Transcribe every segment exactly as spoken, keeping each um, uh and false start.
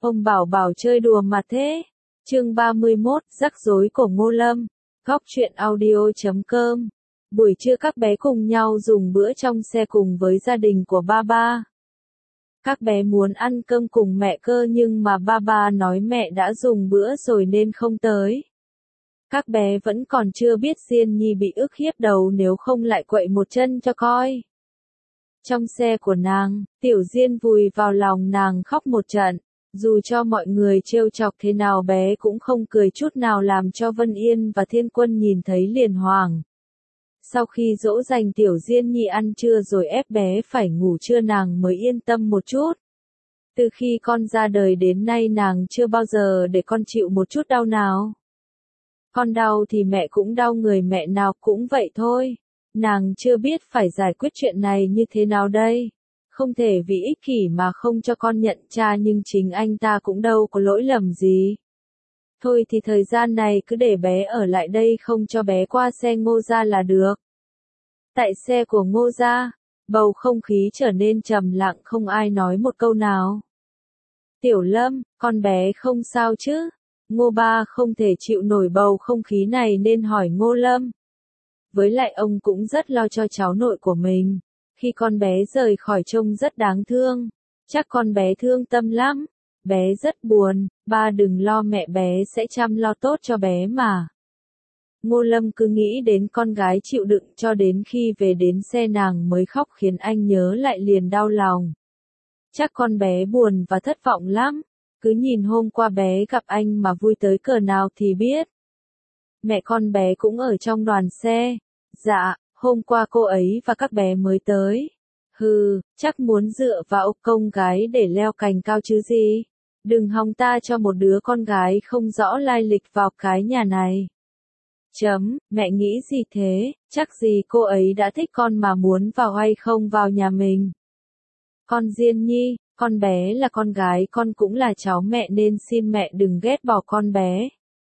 Ông bảo bảo chơi đùa mà thế. Chương ba mươi mốt, rắc rối của Ngô Lâm. Góc truyện audio chấm com. Buổi trưa các bé cùng nhau dùng bữa trong xe cùng với gia đình của ba ba. Các bé muốn ăn cơm cùng mẹ cơ nhưng mà ba ba nói mẹ đã dùng bữa rồi nên không tới. Các bé vẫn còn chưa biết Diên Nhi bị ức hiếp đầu nếu không lại quậy một chân cho coi. Trong xe của nàng, Tiểu Diên vùi vào lòng nàng khóc một trận. Dù cho mọi người trêu chọc thế nào bé cũng không cười chút nào làm cho Vân Yên và Thiên Quân nhìn thấy liền hoảng. Sau khi dỗ dành Tiểu Diên Nhi ăn trưa rồi ép bé phải ngủ trưa nàng mới yên tâm một chút. Từ khi con ra đời đến nay nàng chưa bao giờ để con chịu một chút đau nào. Con đau thì mẹ cũng đau, người mẹ nào cũng vậy thôi. Nàng chưa biết phải giải quyết chuyện này như thế nào đây. Không thể vì ích kỷ mà không cho con nhận cha nhưng chính anh ta cũng đâu có lỗi lầm gì. Thôi thì thời gian này cứ để bé ở lại đây không cho bé qua xe Ngô gia là được. Tại xe của Ngô gia, bầu không khí trở nên trầm lặng không ai nói một câu nào. Tiểu Lâm, con bé không sao chứ? Ngô ba không thể chịu nổi bầu không khí này nên hỏi Ngô Lâm. Với lại ông cũng rất lo cho cháu nội của mình. Khi con bé rời khỏi trông rất đáng thương. Chắc con bé thương tâm lắm. Bé rất buồn, ba đừng lo, mẹ bé sẽ chăm lo tốt cho bé mà. Ngô Lâm cứ nghĩ đến con gái chịu đựng cho đến khi về đến xe nàng mới khóc khiến anh nhớ lại liền đau lòng. Chắc con bé buồn và thất vọng lắm. Cứ nhìn hôm qua bé gặp anh mà vui tới cỡ nào thì biết. Mẹ con bé cũng ở trong đoàn xe. Dạ, hôm qua cô ấy và các bé mới tới. Hừ, chắc muốn dựa vào công gái để leo cành cao chứ gì. Đừng hòng ta cho một đứa con gái không rõ lai lịch vào cái nhà này. Chấm, mẹ nghĩ gì thế, chắc gì cô ấy đã thích con mà muốn vào hay không vào nhà mình. Con Diên Nhi, con bé là con gái, con cũng là cháu mẹ nên xin mẹ đừng ghét bỏ con bé.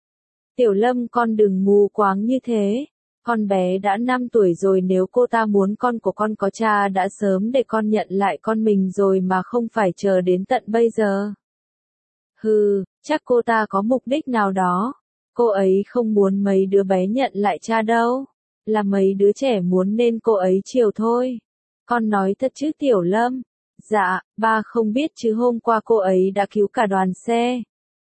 Tiểu Lâm, con đừng mù quáng như thế. Con bé đã năm tuổi rồi, nếu cô ta muốn con của con có cha đã sớm để con nhận lại con mình rồi mà không phải chờ đến tận bây giờ. Hừ, chắc cô ta có mục đích nào đó. Cô ấy không muốn mấy đứa bé nhận lại cha đâu. Là mấy đứa trẻ muốn nên cô ấy chiều thôi. Con nói thật chứ Tiểu Lâm? Dạ, ba không biết chứ hôm qua cô ấy đã cứu cả đoàn xe.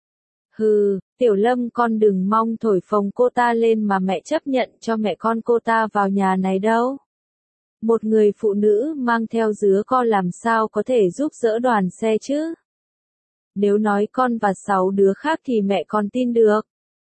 Hừ, Tiểu Lâm, con đừng mong thổi phồng cô ta lên mà mẹ chấp nhận cho mẹ con cô ta vào nhà này đâu. Một người phụ nữ mang theo dứa con làm sao có thể giúp đỡ đoàn xe chứ? Nếu nói con và sáu đứa khác thì mẹ còn tin được.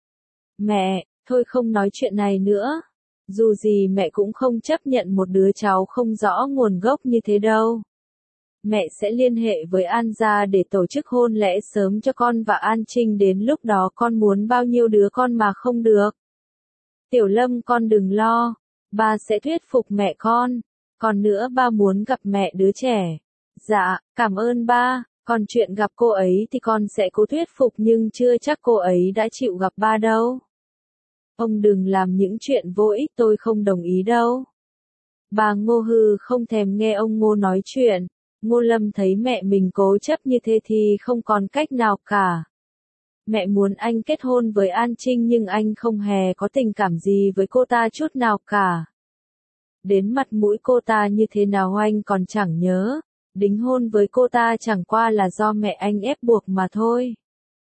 Mẹ, thôi không nói chuyện này nữa. Dù gì mẹ cũng không chấp nhận một đứa cháu không rõ nguồn gốc như thế đâu. Mẹ sẽ liên hệ với An gia để tổ chức hôn lễ sớm cho con và An Trinh, đến lúc đó con muốn bao nhiêu đứa con mà không được. Tiểu Lâm, con đừng lo, ba sẽ thuyết phục mẹ con. Còn nữa, ba muốn gặp mẹ đứa trẻ. Dạ, cảm ơn ba, còn chuyện gặp cô ấy thì con sẽ cố thuyết phục nhưng chưa chắc cô ấy đã chịu gặp ba đâu. Ông đừng làm những chuyện vô ích, tôi không đồng ý đâu. Bà Ngô hừ không thèm nghe ông Ngô nói chuyện. Ngô Lâm thấy mẹ mình cố chấp như thế thì không còn cách nào cả. Mẹ muốn anh kết hôn với An Trinh nhưng anh không hề có tình cảm gì với cô ta chút nào cả. Đến mặt mũi cô ta như thế nào anh còn chẳng nhớ. Đính hôn với cô ta chẳng qua là do mẹ anh ép buộc mà thôi.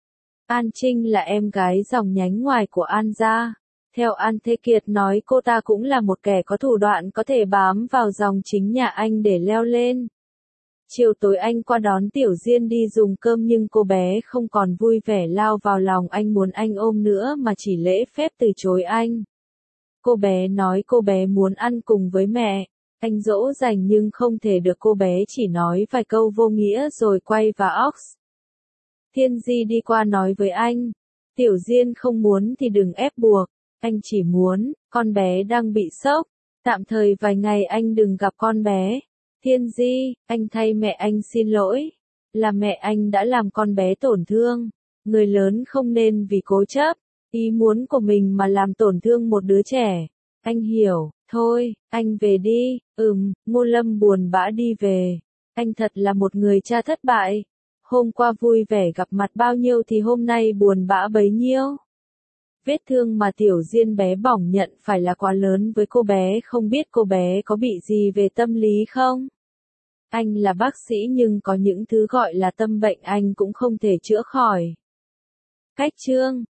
An Trinh là em gái dòng nhánh ngoài của An gia. Theo An Thế Kiệt nói, cô ta cũng là một kẻ có thủ đoạn, có thể bám vào dòng chính nhà anh để leo lên. Chiều tối anh qua đón Tiểu Diên đi dùng cơm nhưng cô bé không còn vui vẻ lao vào lòng anh, muốn anh ôm nữa mà chỉ lễ phép từ chối anh. Cô bé nói cô bé muốn ăn cùng với mẹ. Anh dỗ dành nhưng không thể được, cô bé chỉ nói vài câu vô nghĩa rồi quay vào Ox. Thiên Di đi qua nói với anh. Tiểu Diên không muốn thì đừng ép buộc. Anh chỉ muốn, con bé đang bị sốc. Tạm thời vài ngày anh đừng gặp con bé. Thiên Di, anh thay mẹ anh xin lỗi. Là mẹ anh đã làm con bé tổn thương. Người lớn không nên vì cố chấp ý muốn của mình mà làm tổn thương một đứa trẻ. Anh hiểu, thôi, anh về đi. Ừm, Ngô Lâm buồn bã đi về. Anh thật là một người cha thất bại. Hôm qua vui vẻ gặp mặt bao nhiêu thì hôm nay buồn bã bấy nhiêu. Vết thương mà Tiểu Diên bé bỏng nhận phải là quá lớn với cô bé, không biết cô bé có bị gì về tâm lý không? Anh là bác sĩ nhưng có những thứ gọi là tâm bệnh anh cũng không thể chữa khỏi. Cách chương